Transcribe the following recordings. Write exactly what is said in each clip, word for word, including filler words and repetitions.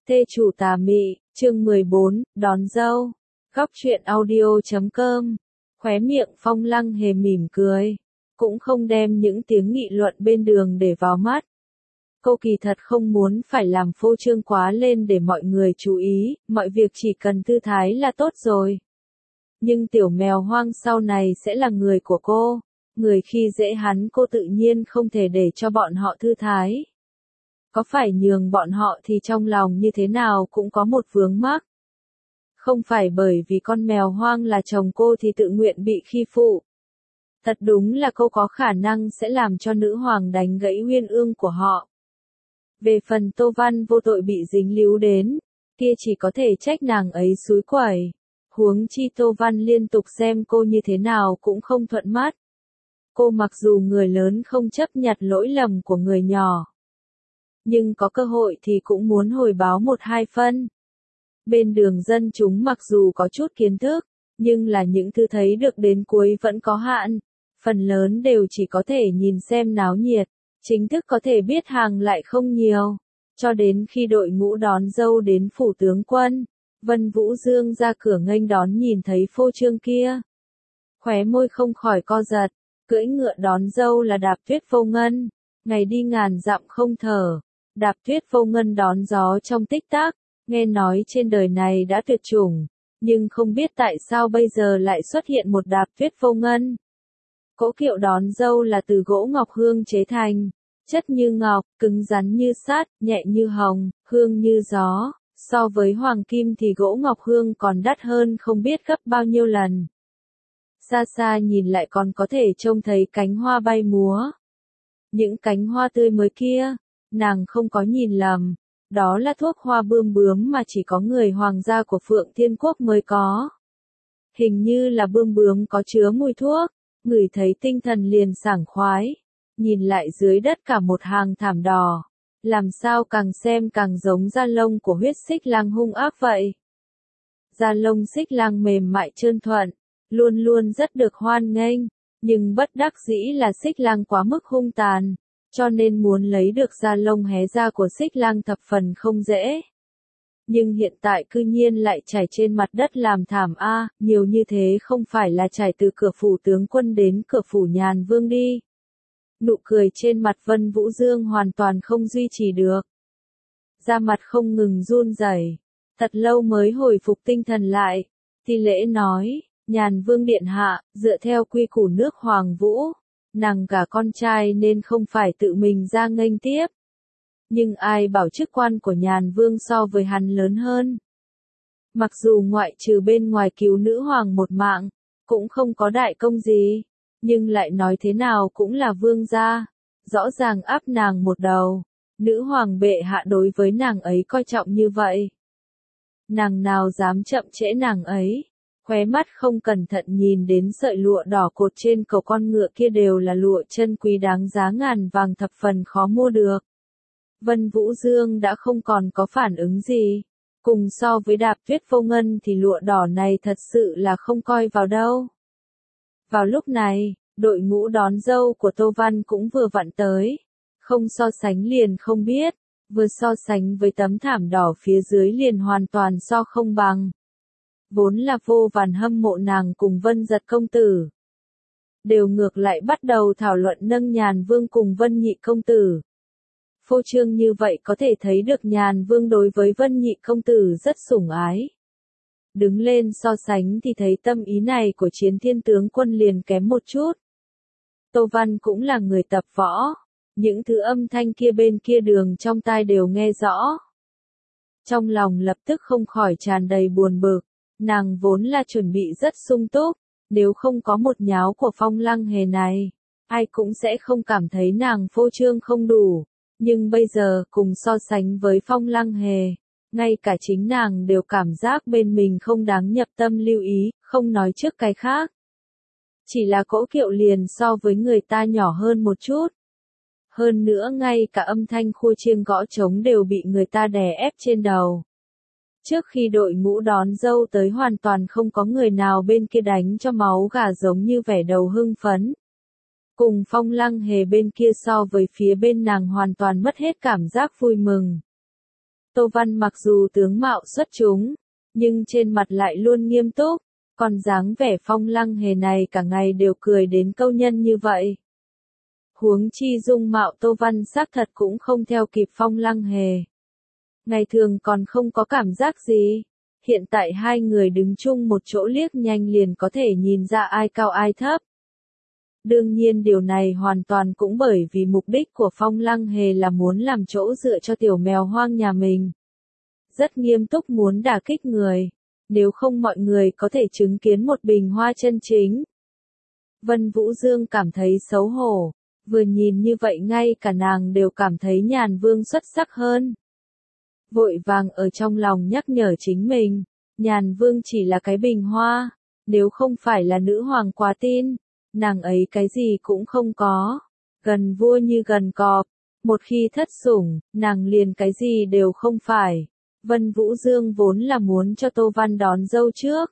Thê chủ tà mị, chương mười bốn, đón dâu. Góc truyện audio chấm com. Khóe miệng Phong Lăng Hề mỉm cười, cũng không đem những tiếng nghị luận bên đường để vào mắt. Cô kỳ thật không muốn phải làm phô trương quá lên để mọi người chú ý, mọi việc chỉ cần thư thái là tốt rồi. Nhưng tiểu mèo hoang sau này sẽ là người của cô, người khi dễ hắn cô tự nhiên không thể để cho bọn họ thư thái. Có phải nhường bọn họ thì trong lòng như thế nào cũng có một vướng mắc. Không phải bởi vì con mèo hoang là chồng cô thì tự nguyện bị khi phụ. Thật đúng là cô có khả năng sẽ làm cho nữ hoàng đánh gãy uyên ương của họ. Về phần Tô Văn vô tội bị dính líu đến, kia chỉ có thể trách nàng ấy xúi quẩy. Huống chi Tô Văn liên tục xem cô như thế nào cũng không thuận mắt. Cô mặc dù người lớn không chấp nhặt lỗi lầm của người nhỏ, nhưng có cơ hội thì cũng muốn hồi báo một hai phân. Bên đường dân chúng mặc dù có chút kiến thức, nhưng là những thứ thấy được đến cuối vẫn có hạn. Phần lớn đều chỉ có thể nhìn xem náo nhiệt, chính thức có thể biết hàng lại không nhiều. Cho đến khi đội ngũ đón dâu đến phủ tướng quân, Vân Vũ Dương ra cửa nghênh đón nhìn thấy phô trương kia. Khóe môi không khỏi co giật, cưỡi ngựa đón dâu là Đạp Tuyết Vô Ngân, ngày đi ngàn dặm không thở. Đạp Tuyết Vô Ngân đón gió trong tích tắc, nghe nói trên đời này đã tuyệt chủng, nhưng không biết tại sao bây giờ lại xuất hiện một Đạp Tuyết Vô Ngân. Cỗ kiệu đón dâu là từ gỗ ngọc hương chế thành, chất như ngọc, cứng rắn như sắt, nhẹ như hồng, hương như gió, so với hoàng kim thì gỗ ngọc hương còn đắt hơn không biết gấp bao nhiêu lần. Xa xa nhìn lại còn có thể trông thấy cánh hoa bay múa. Những cánh hoa tươi mới kia, nàng không có nhìn lầm, đó là thuốc hoa bươm bướm mà chỉ có người hoàng gia của Phượng Thiên Quốc mới có. Hình như là bươm bướm có chứa mùi thuốc, ngửi thấy tinh thần liền sảng khoái. Nhìn lại dưới đất cả một hàng thảm đỏ, làm sao càng xem càng giống da lông của huyết xích lang hung ác vậy. Da lông xích lang mềm mại trơn thuận, luôn luôn rất được hoan nghênh, nhưng bất đắc dĩ là xích lang quá mức hung tàn, cho nên muốn lấy được da lông hé ra của xích lang thập phần không dễ. Nhưng hiện tại cư nhiên lại trải trên mặt đất làm thảm a, nhiều như thế không phải là trải từ cửa phủ tướng quân đến cửa phủ nhàn vương đi. Nụ cười trên mặt Vân Vũ Dương hoàn toàn không duy trì được. Da mặt không ngừng run rẩy, thật lâu mới hồi phục tinh thần lại. Thi lễ nói, nhàn vương điện hạ, dựa theo quy củ nước Hoàng Vũ, nàng cả con trai nên không phải tự mình ra nghênh tiếp. Nhưng ai bảo chức quan của nhàn vương so với hắn lớn hơn. Mặc dù ngoại trừ bên ngoài cứu nữ hoàng một mạng, cũng không có đại công gì, nhưng lại nói thế nào cũng là vương gia, rõ ràng áp nàng một đầu, nữ hoàng bệ hạ đối với nàng ấy coi trọng như vậy. Nàng nào dám chậm trễ nàng ấy, khóe mắt không cẩn thận nhìn đến sợi lụa đỏ cột trên cầu con ngựa kia đều là lụa chân quý đáng giá ngàn vàng thập phần khó mua được. Vân Vũ Dương đã không còn có phản ứng gì, cùng so với Đạp Tuyết Vô Ngân thì lụa đỏ này thật sự là không coi vào đâu. Vào lúc này, đội ngũ đón dâu của Tô Văn cũng vừa vặn tới, không so sánh liền không biết, vừa so sánh với tấm thảm đỏ phía dưới liền hoàn toàn so không bằng. Vốn là vô vàn hâm mộ nàng cùng Vân Giật công tử, đều ngược lại bắt đầu thảo luận nâng nhàn vương cùng Vân Nhị công tử. Phô trương như vậy có thể thấy được nhàn vương đối với Vân Nhị công tử rất sủng ái. Đứng lên so sánh thì thấy tâm ý này của Chiến Thiên tướng quân liền kém một chút. Tô Văn cũng là người tập võ, những thứ âm thanh kia bên kia đường trong tai đều nghe rõ. Trong lòng lập tức không khỏi tràn đầy buồn bực, nàng vốn là chuẩn bị rất sung túc, nếu không có một nháo của Phong Lăng Hề này, ai cũng sẽ không cảm thấy nàng phô trương không đủ. Nhưng bây giờ cùng so sánh với Phong Lăng Hề, ngay cả chính nàng đều cảm giác bên mình không đáng nhập tâm lưu ý, không nói trước cái khác. Chỉ là cỗ kiệu liền so với người ta nhỏ hơn một chút. Hơn nữa ngay cả âm thanh khua chiêng gõ trống đều bị người ta đè ép trên đầu. Trước khi đội ngũ đón dâu tới hoàn toàn không có người nào bên kia đánh cho máu gà giống như vẻ đầu hưng phấn. Cùng Phong Lăng Hề bên kia so với phía bên nàng hoàn toàn mất hết cảm giác vui mừng. Tô Văn mặc dù tướng mạo xuất chúng, nhưng trên mặt lại luôn nghiêm túc, còn dáng vẻ Phong Lăng Hề này cả ngày đều cười đến câu nhân như vậy. Huống chi dung mạo Tô Văn xác thật cũng không theo kịp Phong Lăng Hề. Ngày thường còn không có cảm giác gì, hiện tại hai người đứng chung một chỗ liếc nhanh liền có thể nhìn ra ai cao ai thấp. Đương nhiên điều này hoàn toàn cũng bởi vì mục đích của Phong Lăng Hề là muốn làm chỗ dựa cho tiểu mèo hoang nhà mình. Rất nghiêm túc muốn đả kích người, nếu không mọi người có thể chứng kiến một bình hoa chân chính. Vân Vũ Dương cảm thấy xấu hổ, vừa nhìn như vậy ngay cả nàng đều cảm thấy Nhàn Vương xuất sắc hơn. Vội vàng ở trong lòng nhắc nhở chính mình, Nhàn Vương chỉ là cái bình hoa, nếu không phải là nữ hoàng quá tin, nàng ấy cái gì cũng không có, gần vua như gần cọp, một khi thất sủng, nàng liền cái gì đều không phải. Vân Vũ Dương vốn là muốn cho Tô Văn đón dâu trước.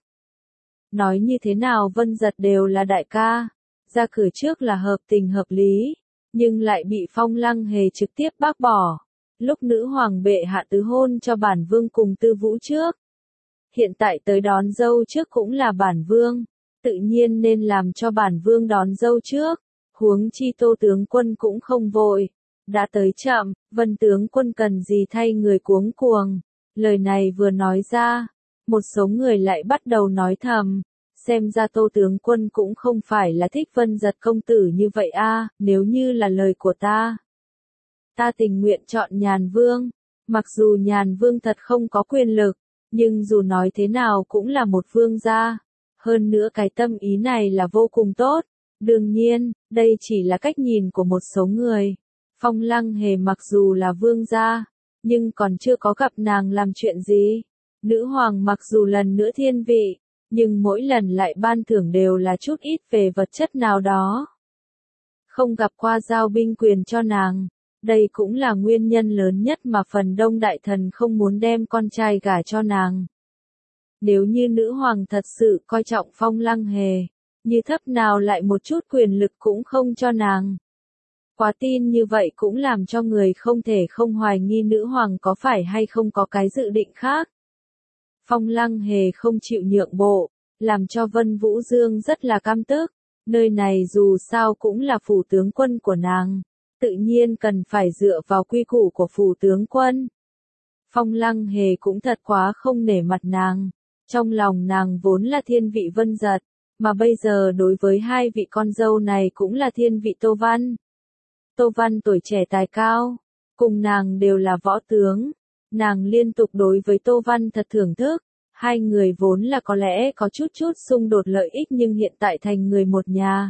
Nói như thế nào Vân Giật đều là đại ca, ra cửa trước là hợp tình hợp lý, nhưng lại bị Phong Lăng Hề trực tiếp bác bỏ. Lúc nữ hoàng bệ hạ tứ hôn cho bản vương cùng Tư Vũ trước. Hiện tại tới đón dâu trước cũng là bản vương, tự nhiên nên làm cho bản vương đón dâu trước, huống chi Tô tướng quân cũng không vội, đã tới chậm, Vân tướng quân cần gì thay người cuống cuồng. Lời này vừa nói ra, một số người lại bắt đầu nói thầm, xem ra Tô tướng quân cũng không phải là thích Vân Giật công tử như vậy a, nếu như là lời của ta. Ta tình nguyện chọn Nhàn Vương, mặc dù Nhàn Vương thật không có quyền lực, nhưng dù nói thế nào cũng là một vương gia, hơn nữa cái tâm ý này là vô cùng tốt, đương nhiên, đây chỉ là cách nhìn của một số người. Phong Lăng Hề mặc dù là vương gia, nhưng còn chưa có gặp nàng làm chuyện gì. Nữ hoàng mặc dù lần nữa thiên vị, nhưng mỗi lần lại ban thưởng đều là chút ít về vật chất nào đó. Không gặp qua giao binh quyền cho nàng. Đây cũng là nguyên nhân lớn nhất mà phần đông đại thần không muốn đem con trai gả cho nàng. Nếu như nữ hoàng thật sự coi trọng Phong Lăng Hề, như thấp nào lại một chút quyền lực cũng không cho nàng. Quá tin như vậy cũng làm cho người không thể không hoài nghi nữ hoàng có phải hay không có cái dự định khác. Phong Lăng Hề không chịu nhượng bộ, làm cho Vân Vũ Dương rất là căm tức, nơi này dù sao cũng là phủ tướng quân của nàng. Tự nhiên cần phải dựa vào quy củ của phủ tướng quân. Phong Lăng Hề cũng thật quá không nể mặt nàng, trong lòng nàng vốn là thiên vị Vân Giật, mà bây giờ đối với hai vị con dâu này cũng là thiên vị Tô Văn. Tô Văn tuổi trẻ tài cao, cùng nàng đều là võ tướng, nàng liên tục đối với Tô Văn thật thưởng thức, hai người vốn là có lẽ có chút chút xung đột lợi ích nhưng hiện tại thành người một nhà.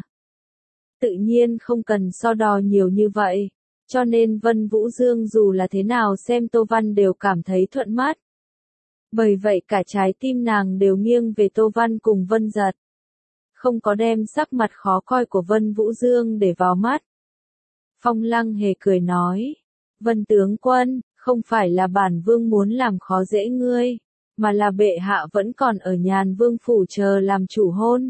Tự nhiên không cần so đo nhiều như vậy, cho nên Vân Vũ Dương dù là thế nào xem Tô Văn đều cảm thấy thuận mắt. Bởi vậy cả trái tim nàng đều nghiêng về Tô Văn cùng Vân Giật. Không có đem sắc mặt khó coi của Vân Vũ Dương để vào mắt. Phong Lăng Hề cười nói, Vân tướng quân, không phải là bản vương muốn làm khó dễ ngươi, mà là bệ hạ vẫn còn ở Nhàn Vương phủ chờ làm chủ hôn.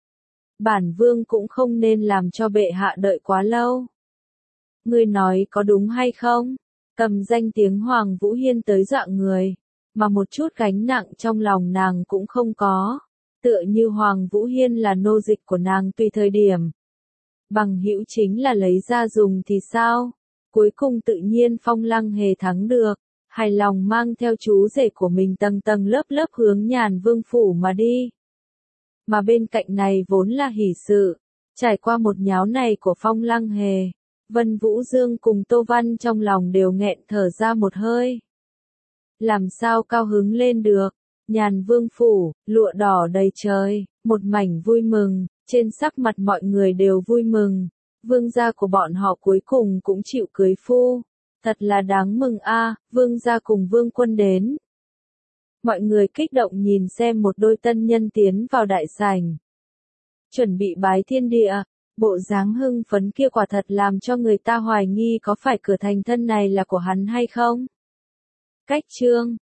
Bản vương cũng không nên làm cho bệ hạ đợi quá lâu. Ngươi nói có đúng hay không? Cầm danh tiếng Hoàng Vũ Hiên tới dọa người, mà một chút gánh nặng trong lòng nàng cũng không có, tựa như Hoàng Vũ Hiên là nô dịch của nàng tùy thời điểm. Bằng hữu chính là lấy ra dùng thì sao? Cuối cùng tự nhiên Phong Lăng Hề thắng được, hài lòng mang theo chú rể của mình tầng tầng lớp lớp hướng Nhàn Vương phủ mà đi. Mà bên cạnh này vốn là hỷ sự, trải qua một nháo này của Phong Lăng Hề, Vân Vũ Dương cùng Tô Văn trong lòng đều nghẹn thở ra một hơi. Làm sao cao hứng lên được, Nhàn Vương phủ, lụa đỏ đầy trời, một mảnh vui mừng, trên sắc mặt mọi người đều vui mừng, vương gia của bọn họ cuối cùng cũng chịu cưới phu, thật là đáng mừng a, vương gia cùng vương quân đến. Mọi người kích động nhìn xem một đôi tân nhân tiến vào đại sảnh. Chuẩn bị bái thiên địa, bộ dáng hưng phấn kia quả thật làm cho người ta hoài nghi có phải cửa thành thân này là của hắn hay không. Cách chương